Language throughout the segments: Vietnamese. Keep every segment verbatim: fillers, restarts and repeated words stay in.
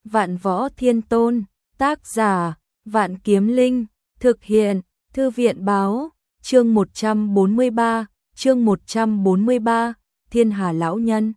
Vạn Võ Thiên Tôn, tác giả, Vạn Kiếm Linh, thực hiện, Thư viện báo, chương một trăm bốn mươi ba, chương một trăm bốn mươi ba, Thiên Hà Lão Nhân.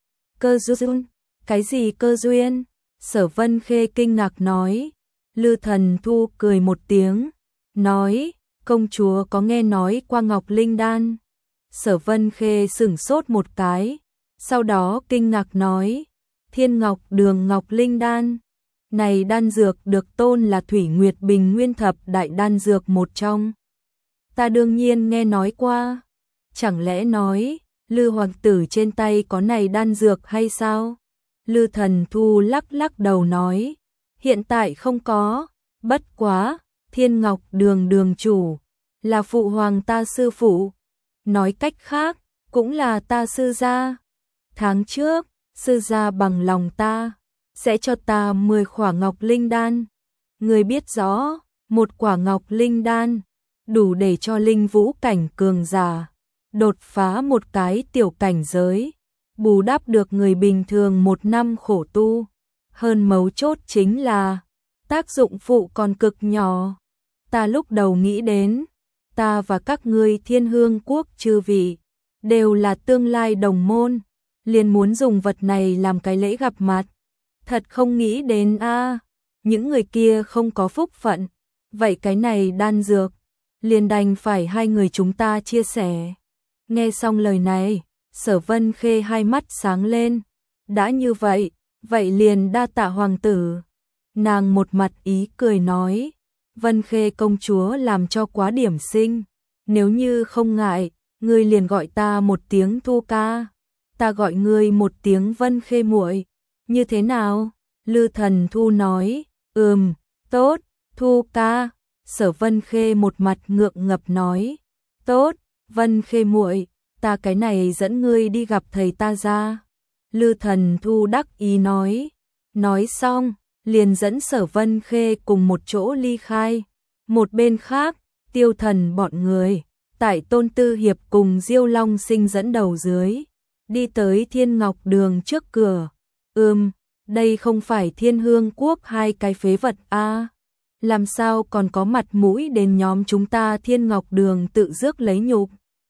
Cơ duyên, cái gì cơ duyên? Sở Vân Khê kinh ngạc nói. Lư Thần Thu cười một tiếng, nói, công chúa có nghe nói qua Ngọc Linh Đan. Sở Vân Khê sửng sốt một cái, sau đó kinh ngạc nói, Thiên Ngọc Đường Ngọc Linh Đan. Này đan dược được tôn là Thủy Nguyệt Bình Nguyên thập đại đan dược một trong. Ta đương nhiên nghe nói qua. Chẳng lẽ nói, Lư hoàng tử trên tay có này đan dược hay sao? Lư Thần Thu lắc lắc đầu nói, hiện tại không có, bất quá, Thiên Ngọc Đường đường chủ, là phụ hoàng ta sư phụ. Nói cách khác, cũng là ta sư gia. Tháng trước, sư gia bằng lòng ta, sẽ cho ta mười quả Ngọc Linh Đan. Người biết rõ, một quả Ngọc Linh Đan, đủ để cho linh vũ cảnh cường giả, đột phá một cái tiểu cảnh giới, bù đắp được người bình thường một năm khổ tu. Hơn mấu chốt chính là, tác dụng phụ còn cực nhỏ. Ta lúc đầu nghĩ đến, ta và các ngươi Thiên Hương Quốc chư vị, đều là tương lai đồng môn, liền muốn dùng vật này làm cái lễ gặp mặt. Thật không nghĩ đến a, những người kia không có phúc phận, vậy cái này đan dược, liền đành phải hai người chúng ta chia sẻ. Nghe xong lời này, Sở Vân Khê hai mắt sáng lên, đã như vậy, vậy liền đa tạ hoàng tử. Nàng một mặt ý cười nói, Vân Khê công chúa làm cho quá điểm xinh, nếu như không ngại, ngươi liền gọi ta một tiếng Thu ca, ta gọi ngươi một tiếng Vân Khê muội, như thế nào? Lư Thần Thu nói, ừm, tốt, Thu ca. Sở Vân Khê một mặt ngượng ngập nói, tốt, Vân Khê muội, ta cái này dẫn ngươi đi gặp thầy ta ra. Lư Thần Thu đắc ý nói, nói xong, liền dẫn Sở Vân Khê cùng một chỗ ly khai. Một bên khác, Tiêu Thần bọn người, tại Tôn Tư Hiệp cùng Diêu Long Sinh dẫn đầu dưới, đi tới Thiên Ngọc Đường trước cửa. Ừm, đây không phải Thiên Hương Quốc hai cái phế vật a, làm sao còn có mặt mũi đến nhóm chúng ta Thiên Ngọc Đường tự rước lấy nhục.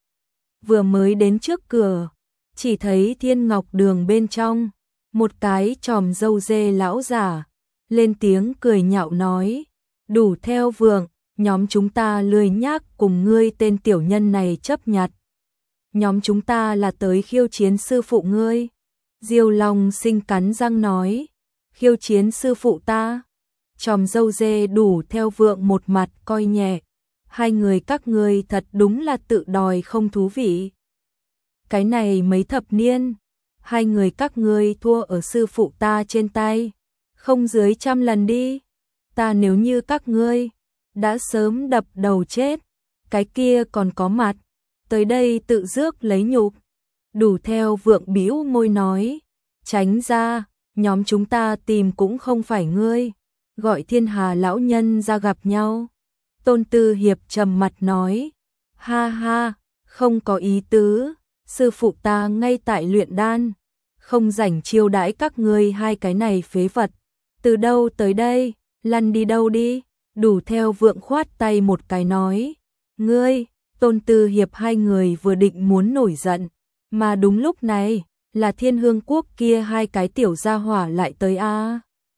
Vừa mới đến trước cửa, chỉ thấy Thiên Ngọc Đường bên trong, một cái chòm râu dê lão giả, lên tiếng cười nhạo nói, đủ theo vượng, nhóm chúng ta lười nhác cùng ngươi tên tiểu nhân này chấp nhặt. Nhóm chúng ta là tới khiêu chiến sư phụ ngươi. Diêu Long Sinh cắn răng nói, khiêu chiến sư phụ ta. Chòm râu dê đủ theo vượng một mặt coi nhẹ, hai người các ngươi thật đúng là tự đòi không thú vị. Cái này mấy thập niên, hai người các ngươi thua ở sư phụ ta trên tay, không dưới trăm lần đi. Ta nếu như các ngươi, đã sớm đập đầu chết, cái kia còn có mặt, tới đây tự rước lấy nhục. Đủ theo vượng bĩu môi nói, tránh ra, nhóm chúng ta tìm cũng không phải ngươi, gọi Thiên Hà lão nhân ra gặp nhau. Tôn Tư Hiệp trầm mặt nói, ha ha, không có ý tứ, sư phụ ta ngay tại luyện đan, không rảnh chiêu đãi các ngươi hai cái này phế vật. Từ đâu tới đây, lăn đi đâu đi. Đủ theo vượng khoát tay một cái nói, ngươi. Tôn Tư Hiệp hai người vừa định muốn nổi giận, mà đúng lúc này, là Thiên Hương Quốc kia hai cái tiểu gia hỏa lại tới a.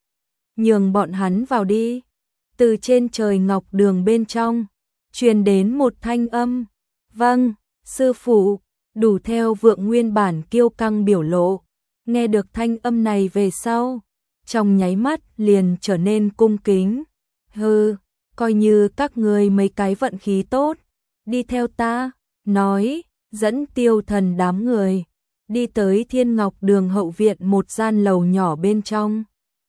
Nhường bọn hắn vào đi. Từ trên trời Ngọc Đường bên trong, truyền đến một thanh âm, vâng, sư phụ. Đủ theo vượng nguyên bản kiêu căng biểu lộ, nghe được thanh âm này về sau, trong nháy mắt liền trở nên cung kính. Hừ, coi như các ngươi mấy cái vận khí tốt, đi theo ta, nói, dẫn Tiêu Thần đám người, đi tới Thiên Ngọc Đường hậu viện một gian lầu nhỏ bên trong.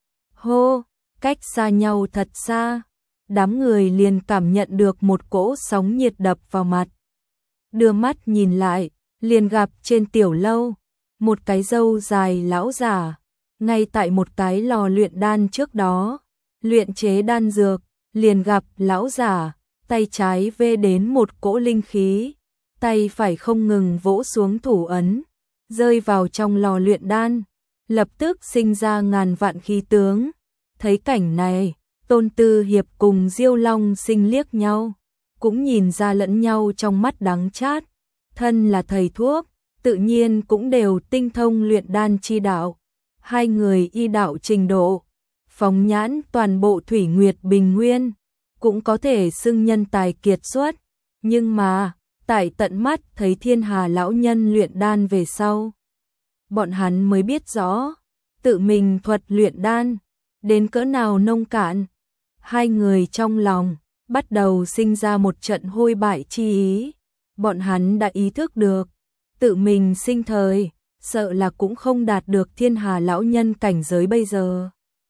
Hô, cách xa nhau thật xa, đám người liền cảm nhận được một cỗ sóng nhiệt đập vào mặt. Đưa mắt nhìn lại, liền gặp trên tiểu lâu, một cái râu dài lão giả, ngay tại một cái lò luyện đan trước đó, luyện chế đan dược, liền gặp lão giả, tay trái vê đến một cỗ linh khí, tay phải không ngừng vỗ xuống thủ ấn, rơi vào trong lò luyện đan, lập tức sinh ra ngàn vạn khí tướng, Thấy cảnh này, Tôn Tư Hiệp cùng Diêu Long Sinh liếc nhau, cũng nhìn ra lẫn nhau trong mắt đắng chát. Thân là thầy thuốc, tự nhiên cũng đều tinh thông luyện đan chi đạo. Hai người y đạo trình độ, phóng nhãn toàn bộ Thủy Nguyệt Bình Nguyên, cũng có thể xưng nhân tài kiệt xuất. Nhưng mà, tại tận mắt thấy Thiên Hà lão nhân luyện đan về sau, bọn hắn mới biết rõ, tự mình thuật luyện đan, đến cỡ nào nông cạn. Hai người trong lòng, bắt đầu sinh ra một trận hôi bại chi ý. Bọn hắn đã ý thức được, tự mình sinh thời, sợ là cũng không đạt được Thiên Hà lão nhân cảnh giới bây giờ.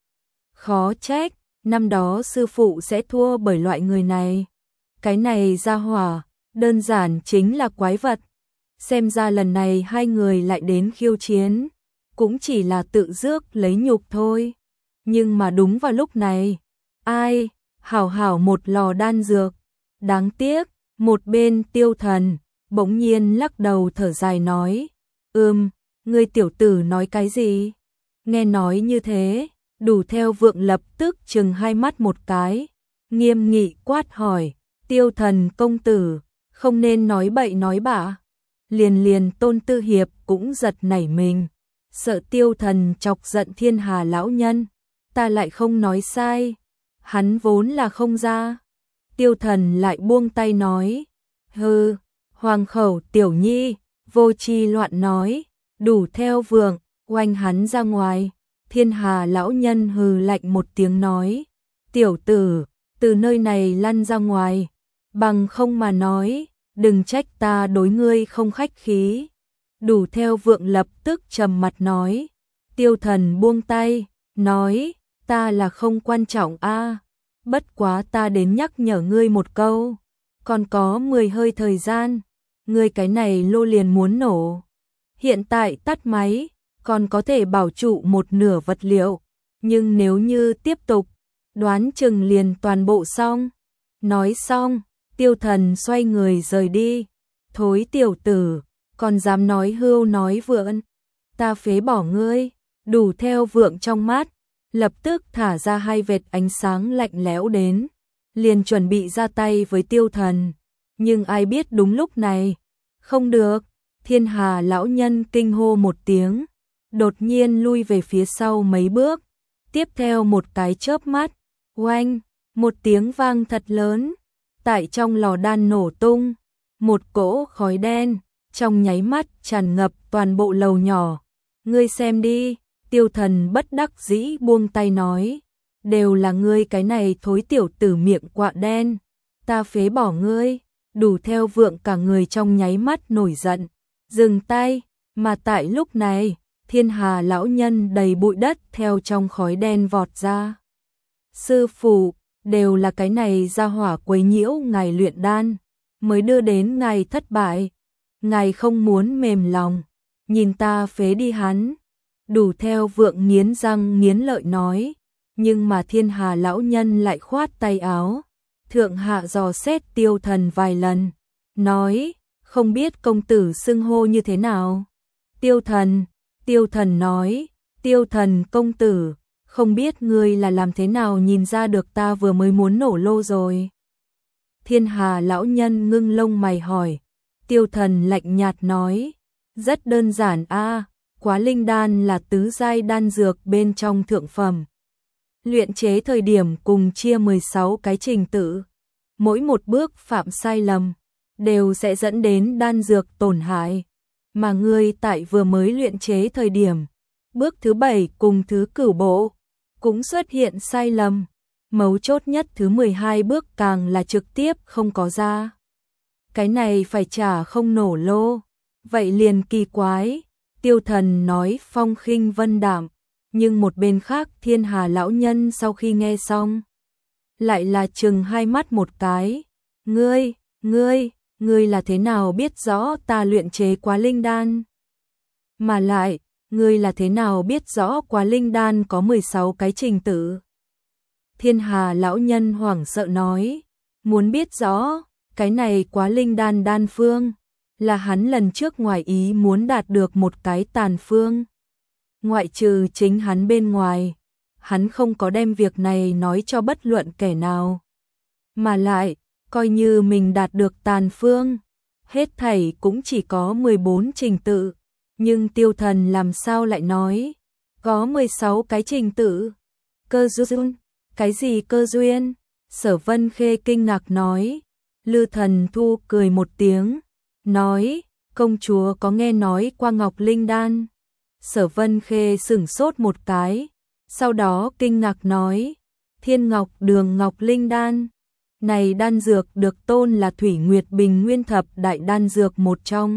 Khó trách, năm đó sư phụ sẽ thua bởi loại người này. Cái này ra hỏa, đơn giản chính là quái vật. Xem ra lần này hai người lại đến khiêu chiến, cũng chỉ là tự rước lấy nhục thôi. Nhưng mà đúng vào lúc này, ai, hảo hảo một lò đan dược. Đáng tiếc, một bên Tiêu Thần, bỗng nhiên lắc đầu thở dài nói, ừm, ngươi tiểu tử nói cái gì? Nghe nói như thế, Đủ Theo Vượng lập tức trừng hai mắt một cái, nghiêm nghị quát hỏi, Tiêu Thần công tử, không nên nói bậy nói bạ. Liền liền Tôn Tư Hiệp cũng giật nảy mình, sợ Tiêu Thần chọc giận Thiên Hà lão nhân, ta lại không nói sai, hắn vốn là không ra. Tiêu Thần lại buông tay nói, hừ, Hoàng khẩu tiểu nhi, vô tri loạn nói. Đủ Theo Vượng, oanh hắn ra ngoài. Thiên Hà lão nhân hừ lạnh một tiếng nói, tiểu tử, từ nơi này lăn ra ngoài, bằng không mà nói, đừng trách ta đối ngươi không khách khí. Đủ Theo Vượng lập tức trầm mặt nói, Tiêu Thần buông tay, nói, ta là không quan trọng a, bất quá ta đến nhắc nhở ngươi một câu, còn có mười hơi thời gian, ngươi cái này lô liền muốn nổ. Hiện tại tắt máy, còn có thể bảo trụ một nửa vật liệu, nhưng nếu như tiếp tục, đoán chừng liền toàn bộ xong. Nói xong, Tiêu Thần xoay người rời đi. Thối tiểu tử, còn dám nói hưu nói vượn, ta phế bỏ ngươi. Đủ Theo Vượng trong mắt, lập tức thả ra hai vệt ánh sáng lạnh lẽo đến, liền chuẩn bị ra tay với Tiêu Thần. Nhưng ai biết đúng lúc này, không được, Thiên Hà lão nhân kinh hô một tiếng, đột nhiên lui về phía sau mấy bước, tiếp theo một cái chớp mắt, oanh, một tiếng vang thật lớn, tại trong lò đan nổ tung, một cỗ khói đen, trong nháy mắt tràn ngập toàn bộ lầu nhỏ. Ngươi xem đi, Tiêu Thần bất đắc dĩ buông tay nói, đều là ngươi cái này thối tiểu tử miệng quạ đen, ta phế bỏ ngươi. Đủ Theo Vượng cả người trong nháy mắt nổi giận, dừng tay, mà tại lúc này, Thiên Hà lão nhân đầy bụi đất theo trong khói đen vọt ra. Sư phụ, đều là cái này ra hỏa quấy nhiễu ngài luyện đan, mới đưa đến ngài thất bại. Ngài không muốn mềm lòng, nhìn ta phế đi hắn. Đủ Theo Vượng nghiến răng nghiến lợi nói, nhưng mà Thiên Hà lão nhân lại khoát tay áo. Thượng hạ dò xét Tiêu Thần vài lần, nói, không biết công tử xưng hô như thế nào. Tiêu Thần, Tiêu Thần nói, Tiêu Thần công tử, không biết ngươi là làm thế nào nhìn ra được ta vừa mới muốn nổ lô rồi. Thiên Hà lão nhân ngưng lông mày hỏi. Tiêu Thần lạnh nhạt nói, rất đơn giản a, Quá Linh đan là tứ giai đan dược bên trong thượng phẩm. Luyện chế thời điểm cùng chia mười sáu cái trình tự, mỗi một bước phạm sai lầm đều sẽ dẫn đến đan dược tổn hại, mà ngươi tại vừa mới luyện chế thời điểm, bước thứ bảy cùng thứ cửu bộ cũng xuất hiện sai lầm, mấu chốt nhất thứ mười hai bước càng là trực tiếp không có ra. Cái này phải trả không nổ lô, vậy liền kỳ quái. Tiêu Thần nói phong khinh vân đạm, nhưng một bên khác Thiên Hà lão nhân sau khi nghe xong, lại là trừng hai mắt một cái. Ngươi, ngươi, ngươi là thế nào biết rõ ta luyện chế Quá Linh đan? Mà lại, ngươi là thế nào biết rõ Quá Linh đan có mười sáu cái trình tự? Thiên Hà lão nhân hoảng sợ nói, muốn biết rõ, cái này Quá Linh đan đan phương, là hắn lần trước ngoài ý muốn đạt được một cái tàn phương. Ngoại trừ chính hắn bên ngoài, hắn không có đem việc này nói cho bất luận kẻ nào. Mà lại, coi như mình đạt được tàn phương, hết thảy cũng chỉ có mười bốn trình tự, nhưng Tiêu Thần làm sao lại nói có mười sáu cái trình tự? Cơ duyên? Cái gì cơ duyên? Sở Vân Khê kinh ngạc nói. Lư Thần Thu cười một tiếng, nói, công chúa có nghe nói qua Ngọc Linh Đan? Sở Vân Khê sửng sốt một cái, sau đó kinh ngạc nói, Thiên Ngọc Đường Ngọc Linh Đan. Này đan dược được tôn là Thủy Nguyệt Bình Nguyên Thập Đại Đan Dược một trong.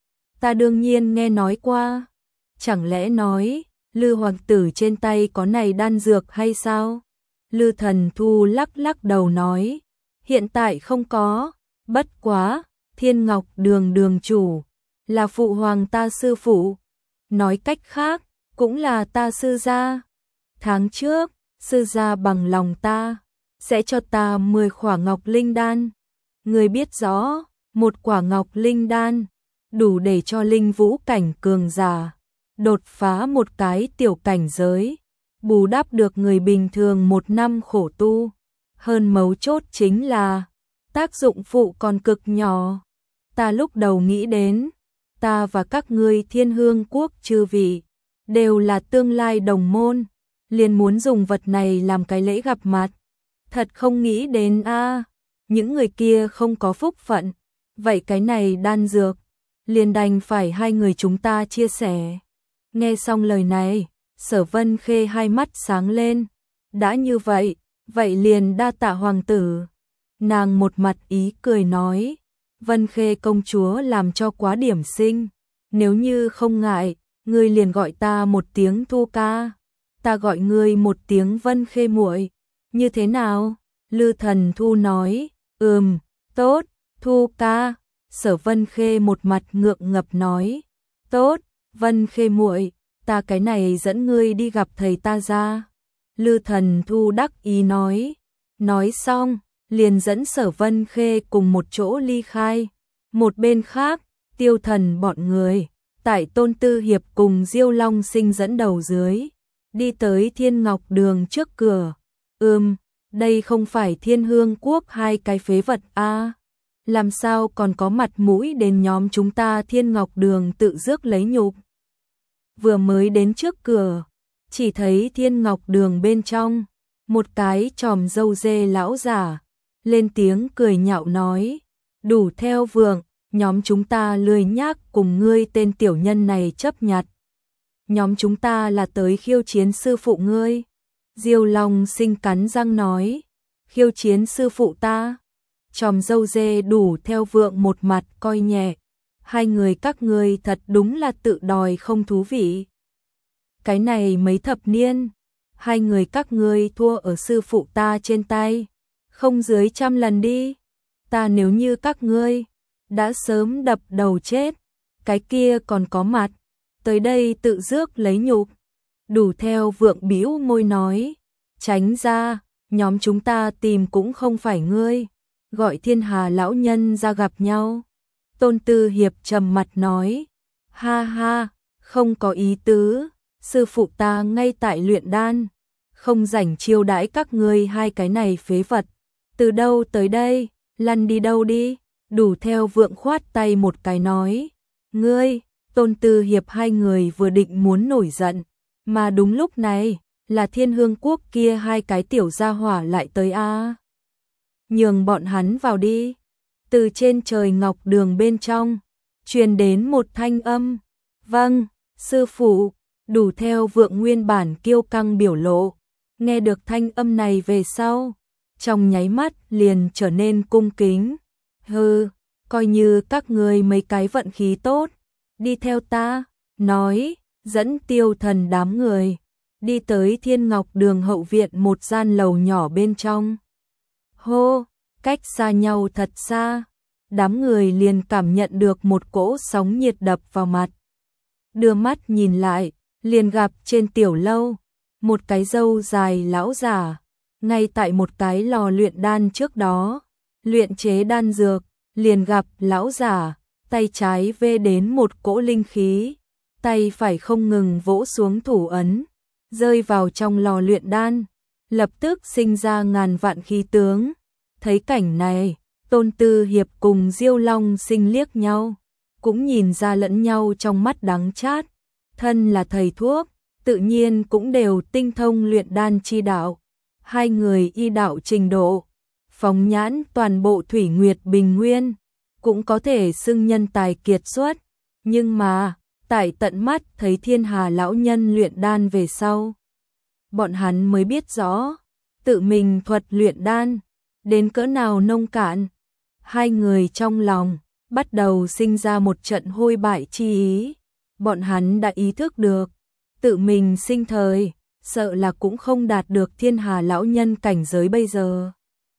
Ta đương nhiên nghe nói qua. Chẳng lẽ nói, Lư hoàng tử trên tay có này đan dược hay sao? Lư Thần Thu lắc lắc đầu nói, hiện tại không có, bất quá, Thiên Ngọc Đường đường chủ, là phụ hoàng ta sư phụ. Nói cách khác, cũng là ta sư gia. Tháng trước, sư gia bằng lòng ta, sẽ cho ta mười quả Ngọc Linh Đan. Người biết rõ, một quả Ngọc Linh Đan, đủ để cho linh vũ cảnh cường giả đột phá một cái tiểu cảnh giới, bù đắp được người bình thường một năm khổ tu. Hơn mấu chốt chính là, tác dụng phụ còn cực nhỏ. Ta lúc đầu nghĩ đến, ta và các ngươi Thiên Hương Quốc chư vị, đều là tương lai đồng môn, liền muốn dùng vật này làm cái lễ gặp mặt. Thật không nghĩ đến a, à, những người kia không có phúc phận, vậy cái này đan dược, liền đành phải hai người chúng ta chia sẻ. Nghe xong lời này, Sở Vân Khê hai mắt sáng lên, đã như vậy, vậy liền đa tạ hoàng tử. Nàng một mặt ý cười nói, Vân Khê công chúa làm cho quá điểm xinh, nếu như không ngại, ngươi liền gọi ta một tiếng Thu ca, ta gọi ngươi một tiếng Vân Khê muội, như thế nào? Lư Thần Thu nói, ừm, tốt, Thu ca. Sở Vân Khê một mặt ngượng ngập nói, tốt, Vân Khê muội, ta cái này dẫn ngươi đi gặp thầy ta ra. Lư Thần Thu đắc ý nói, nói xong, liền dẫn Sở Vân Khê cùng một chỗ ly khai. Một bên khác, Tiêu Thần bọn người, tại Tôn Tư Hiệp cùng Diêu Long Sinh dẫn đầu dưới, đi tới Thiên Ngọc Đường trước cửa. Ừm, đây không phải Thiên Hương Quốc hai cái phế vật a, à? Làm sao còn có mặt mũi đến nhóm chúng ta Thiên Ngọc Đường tự rước lấy nhục. Vừa mới đến trước cửa, chỉ thấy Thiên Ngọc Đường bên trong, một cái tròm râu dê lão giả, lên tiếng cười nhạo nói, đủ theo vượng, nhóm chúng ta lười nhác cùng ngươi tên tiểu nhân này chấp nhặt. Nhóm chúng ta là tới khiêu chiến sư phụ ngươi. Diêu Long Sinh cắn răng nói, khiêu chiến sư phụ ta. Tròm râu dê đủ theo vượng một mặt coi nhẹ, hai người các ngươi thật đúng là tự đòi không thú vị. Cái này mấy thập niên, hai người các ngươi thua ở sư phụ ta trên tay, không dưới trăm lần đi. Ta nếu như các ngươi đã sớm đập đầu chết, cái kia còn có mặt tới đây tự rước lấy nhục. Đủ theo vượng bĩu môi nói, tránh ra, nhóm chúng ta tìm cũng không phải ngươi, gọi Thiên Hà lão nhân ra gặp nhau. Tôn Tư Hiệp trầm mặt nói, ha ha, không có ý tứ, sư phụ ta ngay tại luyện đan, không rảnh chiêu đãi các ngươi hai cái này phế vật. Từ đâu tới đây, lăn đi đâu đi. Đủ theo vượng khoát tay một cái nói, ngươi. Tôn Tư Hiệp hai người vừa định muốn nổi giận, mà đúng lúc này, là Thiên Hương Quốc kia hai cái tiểu gia hỏa lại tới a. À. Nhường bọn hắn vào đi. Từ trên trời Ngọc Đường bên trong, truyền đến một thanh âm, vâng, sư phụ. Đủ theo vượng nguyên bản kiêu căng biểu lộ, nghe được thanh âm này về sau, trong nháy mắt liền trở nên cung kính. Hừ, coi như các ngươi mấy cái vận khí tốt, đi theo ta, nói, dẫn Tiêu Thần đám người, đi tới Thiên Ngọc Đường hậu viện một gian lầu nhỏ bên trong. Hô, cách xa nhau thật xa, đám người liền cảm nhận được một cỗ sóng nhiệt đập vào mặt. Đưa mắt nhìn lại, liền gặp trên tiểu lâu, một cái râu dài lão giả, ngay tại một cái lò luyện đan trước đó, luyện chế đan dược, liền gặp lão giả, tay trái vê đến một cỗ linh khí, tay phải không ngừng vỗ xuống thủ ấn, rơi vào trong lò luyện đan, lập tức sinh ra ngàn vạn khí tướng. Thấy cảnh này, Tôn Tư Hiệp cùng Diêu Long Sinh liếc nhau, cũng nhìn ra lẫn nhau trong mắt đắng chát. Thân là thầy thuốc, tự nhiên cũng đều tinh thông luyện đan chi đạo. Hai người y đạo trình độ, phóng nhãn toàn bộ Thủy Nguyệt Bình Nguyên, cũng có thể xưng nhân tài kiệt xuất. Nhưng mà, tại tận mắt thấy Thiên Hà lão nhân luyện đan về sau, bọn hắn mới biết rõ, tự mình thuật luyện đan, đến cỡ nào nông cạn. Hai người trong lòng, bắt đầu sinh ra một trận hôi bại chi ý. Bọn hắn đã ý thức được, tự mình sinh thời, sợ là cũng không đạt được Thiên Hà lão nhân cảnh giới bây giờ.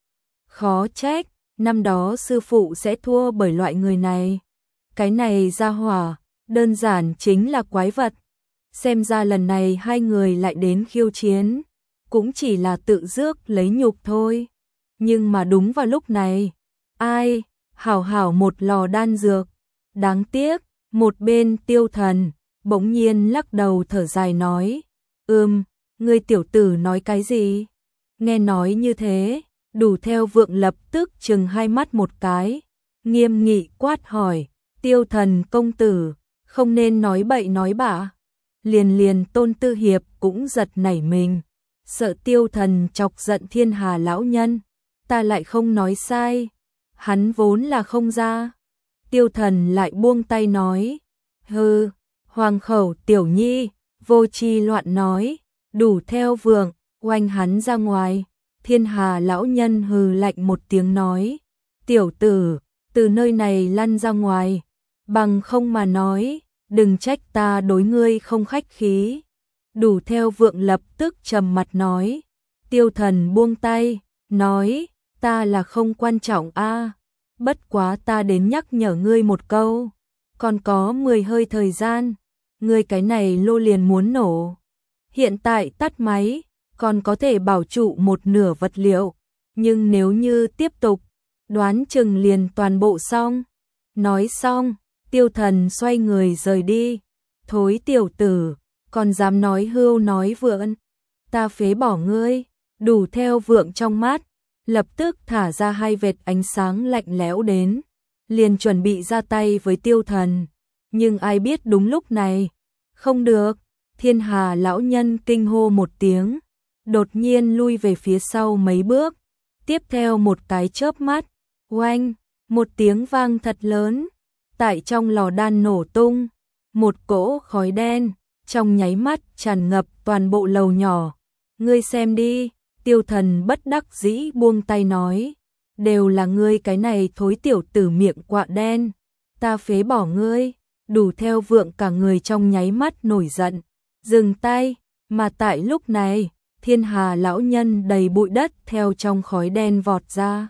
Khó trách, năm đó sư phụ sẽ thua bởi loại người này. Cái này ra hỏa, đơn giản chính là quái vật. Xem ra lần này hai người lại đến khiêu chiến, cũng chỉ là tự rước lấy nhục thôi. Nhưng mà đúng vào lúc này, ai, hảo hảo một lò đan dược. Đáng tiếc, một bên Tiêu Thần, bỗng nhiên lắc đầu thở dài nói, ừm, ngươi tiểu tử nói cái gì? Nghe nói như thế, Đủ Theo Vượng lập tức trừng hai mắt một cái, nghiêm nghị quát hỏi, Tiêu Thần công tử, không nên nói bậy nói bạ. Liền liền Tôn Tư Hiệp cũng giật nảy mình, sợ Tiêu Thần chọc giận Thiên Hà lão nhân, ta lại không nói sai, hắn vốn là không ra. Tiêu Thần lại buông tay nói, hừ, hoàng khẩu tiểu nhi, vô tri loạn nói. Đủ Theo Vượng, oanh hắn ra ngoài. Thiên Hà lão nhân hừ lạnh một tiếng nói, tiểu tử, từ nơi này lăn ra ngoài, bằng không mà nói, đừng trách ta đối ngươi không khách khí. Đủ Theo Vượng lập tức trầm mặt nói, Tiêu Thần buông tay, nói, ta là không quan trọng a, bất quá ta đến nhắc nhở ngươi một câu, còn có mười hơi thời gian, ngươi cái này lô liền muốn nổ. Hiện tại tắt máy, còn có thể bảo trụ một nửa vật liệu, nhưng nếu như tiếp tục, đoán chừng liền toàn bộ xong. Nói xong, Tiêu Thần xoay người rời đi. Thối tiểu tử, còn dám nói hưu nói vượn, ta phế bỏ ngươi. Đủ Theo Vượng trong mắt, lập tức thả ra hai vệt ánh sáng lạnh lẽo đến, liền chuẩn bị ra tay với Tiêu Thần. Nhưng ai biết đúng lúc này, không được, Thiên Hà lão nhân kinh hô một tiếng, đột nhiên lui về phía sau mấy bước, tiếp theo một cái chớp mắt, oanh, một tiếng vang thật lớn, tại trong lò đan nổ tung, một cỗ khói đen, trong nháy mắt tràn ngập toàn bộ lầu nhỏ. Ngươi xem đi, Tiêu Thần bất đắc dĩ buông tay nói, đều là ngươi cái này thối tiểu tử miệng quạ đen, ta phế bỏ ngươi. Đủ Theo Vượng cả người trong nháy mắt nổi giận, dừng tay, mà tại lúc này, Thiên Hà lão nhân đầy bụi đất theo trong khói đen vọt ra.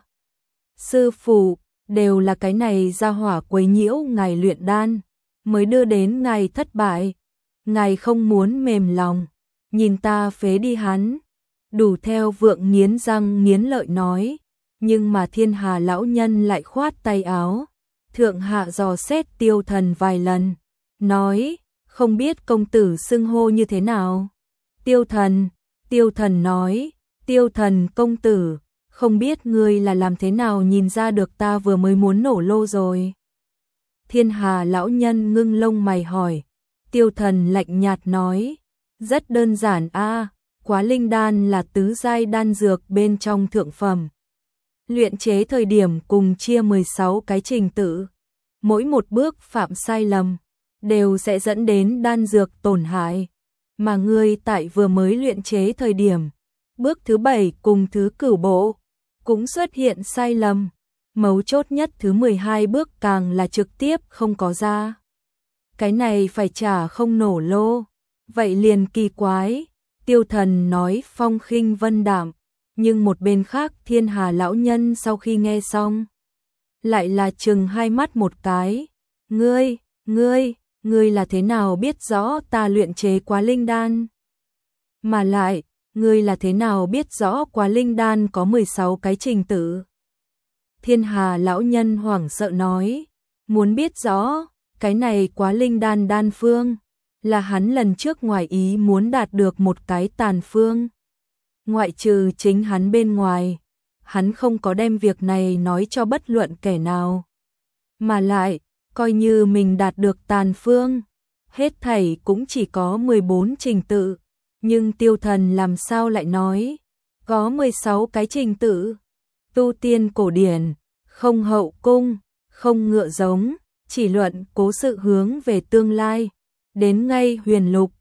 Sư phụ, đều là cái này ra hỏa quấy nhiễu ngài luyện đan, mới đưa đến ngài thất bại. Ngài không muốn mềm lòng, nhìn ta phế đi hắn. Đủ Theo Vượng nghiến răng nghiến lợi nói, nhưng mà Thiên Hà lão nhân lại khoát tay áo, thượng hạ dò xét Tiêu Thần vài lần, nói, không biết công tử xưng hô như thế nào. Tiêu Thần, Tiêu Thần nói, Tiêu Thần công tử, không biết ngươi là làm thế nào nhìn ra được ta vừa mới muốn nổ lô rồi. Thiên Hà lão nhân ngưng lông mày hỏi. Tiêu Thần lạnh nhạt nói, rất đơn giản a, Quá Linh đan là tứ giai đan dược bên trong thượng phẩm. Luyện chế thời điểm cùng chia mười sáu cái trình tự, mỗi một bước phạm sai lầm đều sẽ dẫn đến đan dược tổn hại, mà ngươi tại vừa mới luyện chế thời điểm, bước thứ bảy cùng thứ cửu bộ cũng xuất hiện sai lầm, mấu chốt nhất thứ mười hai bước càng là trực tiếp không có ra. Cái này phải trả không nổ lô, vậy liền kỳ quái. Tiêu Thần nói phong khinh vân đạm, nhưng một bên khác Thiên Hà lão nhân sau khi nghe xong, lại là trừng hai mắt một cái. Ngươi, ngươi, ngươi là thế nào biết rõ ta luyện chế Quá Linh đan? Mà lại, ngươi là thế nào biết rõ Quá Linh đan có mười sáu cái trình tự? Thiên Hà lão nhân hoảng sợ nói, muốn biết rõ, cái này Quá Linh đan đan phương, là hắn lần trước ngoài ý muốn đạt được một cái tàn phương. Ngoại trừ chính hắn bên ngoài, hắn không có đem việc này nói cho bất luận kẻ nào. Mà lại, coi như mình đạt được tàn phương, hết thảy cũng chỉ có mười bốn trình tự, nhưng Tiêu Thần làm sao lại nói có mười sáu cái trình tự. Tu tiên cổ điển, không hậu cung, không ngựa giống, chỉ luận cố sự hướng về tương lai, đến ngay huyền lục,